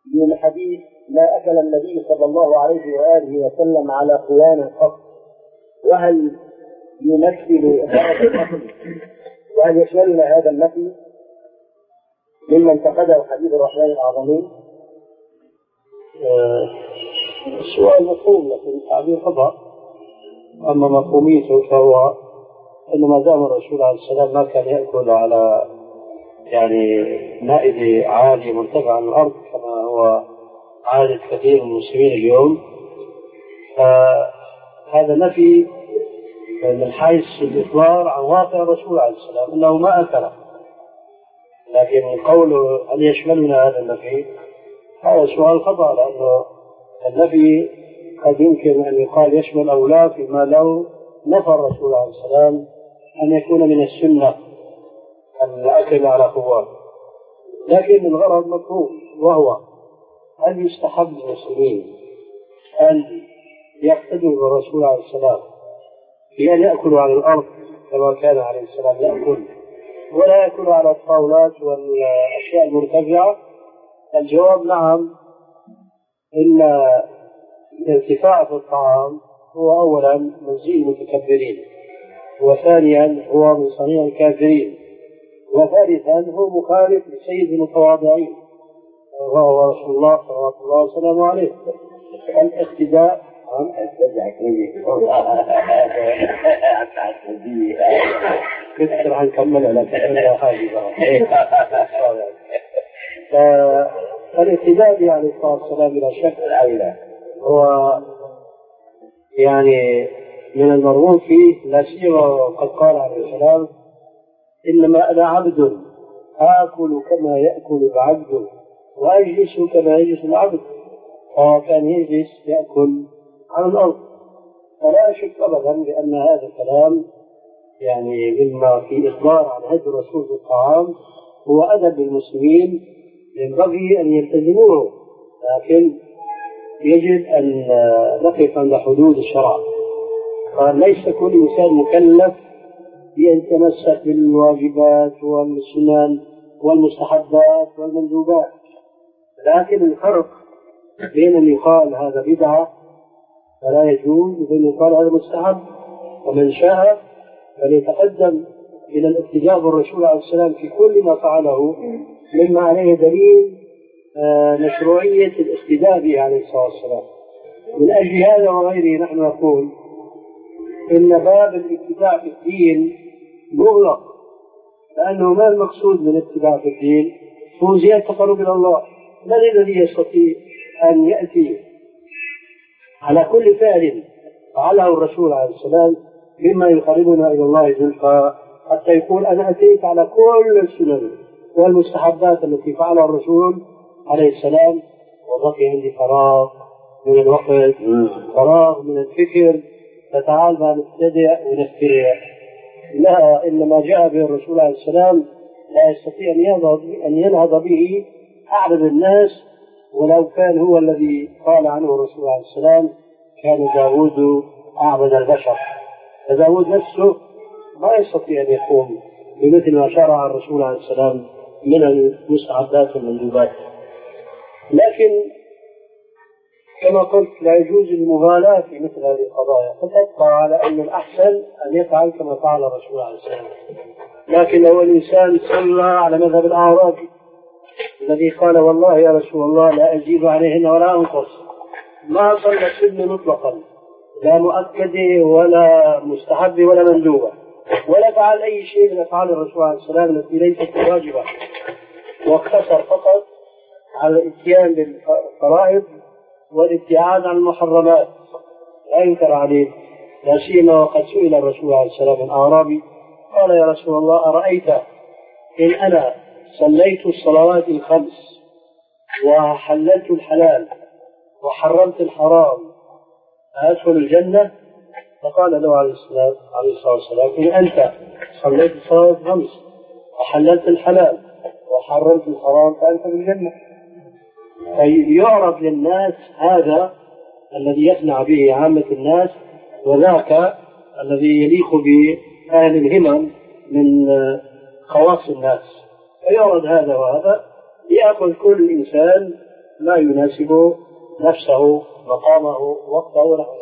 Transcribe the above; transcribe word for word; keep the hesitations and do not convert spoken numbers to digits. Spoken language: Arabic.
من حديث ما أكل النبي صلى الله عليه وآله وسلم على خوان قط، وهل يمثل هذا النفي وهل يشملنا هذا النفي مما انتقده حبيب الرحمن الأعظمين؟ السؤال مفهوم لكن التعبير خطأ. أما مفهوميته فهو أنه ما دام الرسول عليه السلام ما كان يأكل على يعني مائدة عالية مرتفعة عن الأرض كما هو عادة كثير من المسلمين اليوم، فهذا نفي من حيث الإخبار عن واقع الرسول عليه السلام أنه ما أكل. لكن قوله هل يشملنا هذا النفي هذا سؤال خطأ، لأنه النفي قد يمكن أن يقال يشمل أو لا فيما لو نفى الرسول عليه السلام أن يكون من السنة أن يأكل على خوان. لكن الغرض مفهوم، وهو هل يستحب للمسلمين أن يقتدوا بالرسول عليه السلام بأن يأكلوا على الأرض كما كان عليه السلام يأكل ولا يأكلوا على الطاولات والأشياء المرتفعة؟ الجواب نعم، إن الارتفاع في الطعام هو أولا من زي المتكبرين، وثانيا هو من صنيع الكافرين، وثالثا هو مخالف لسيد المتواضعين وهو رسول الله صلى الله عليه وسلم عليه. الاقتداء عن كنت راح نكمل على كلمة هذه. فالاقتداء عليه الصلاة والسلام بلا شك الأولى هو يعني من المرغوب فيه، لا سيما قد قال عليه السلام إنما أنا عبد آكل كما يأكل العبد وأجلس كما يجلس العبد، فهو كان يجلس يأكل على الأرض. فلا أشك أبدا بأن هذا الكلام يعني مما في إخبار عن هدي الرسول في الطعام هو أدب المسلمين ينبغي أن يلتزموه، لكن يجب أن نقف عند حدود الشرع. فليس كل إنسان مكلف بأن يتمسك بالواجبات والسنن والمستحبات والمندوبات، لكن الفرق بين أن يقال هذا بدعة فلا يجوز وبين أن يقال هذا مستحب. ومن شاء فليتقدم إلى الاقتداء بالرسول عليه السلام في كل ما فعله مما عليه دليل مشروعية الاقتداء به عليه الصلاة والسلام. من أجل هذا وغيره نحن نقول إن باب الاقتداء في الدين مغلق، لأنه ما المقصود من الاقتداء في الدين؟ هو زيادة التقرب إلى الله. من الذي يستطيع أن يأتي على كل فعل فعله الرسول عليه السلام مما يقربنا إلى الله زلفى حتى يقول أنا أتيت على كل السنن والمستحبات التي فعلها الرسول عليه السلام وبقي عندي فراغ من الوقت، فراغ من الفكر، فتعال بقى نبتدع ونخترع. لا، إنما جاء به الرسول عليه السلام لا يستطيع أن ينهض به أعبد الناس، ولو كان هو الذي قال عنه الرسول عليه السلام كان داود أعبد البشر، فداود نفسه ما يستطيع أن يقوم بمثل ما شرع الرسول عليه السلام من المستحبات والمندوبات. لكن كما قلت لا يجوز المغالاة في مثل هذه القضايا، فتبقى على أن الأحسن أن يفعل كما فعل الرسول عليه السلام. لكن لو الإنسان صلى على مذهب الأعرابي الذي قال والله يا رسول الله لا أزيد عليهن ولا أنقص، ما صلى السنة مطلقا، لا مؤكد ولا مستحب ولا مندوبة، ولا فعل أي شيء من أفعال الرسول عليه السلام التي ليست واجبة، واقتصر فقط على الاتيان بالفرائض والابتعاد عن المحرمات، لا ينكر عليه. لا سيما وقد سئل الرسول عليه السلام الأعرابي قال يا رسول الله أرأيت إن أنا صليت الصلوات الخمس وحللت الحلال وحرمت الحرام أدخل الجنة؟ فقال له عليه الصلاة والسلام إن أنت صليت الصلوات الخمس وحللت الحلال وحرمت الحرام فأنت في الجنة. فيعرض للناس هذا الذي يصنع به عامة الناس، وذاك الذي يليق بأهل الهمم من خواص الناس، فيعرض هذا وهذا، يأخذ كل إنسان ما يناسب نفسه مقامه وقته ونحو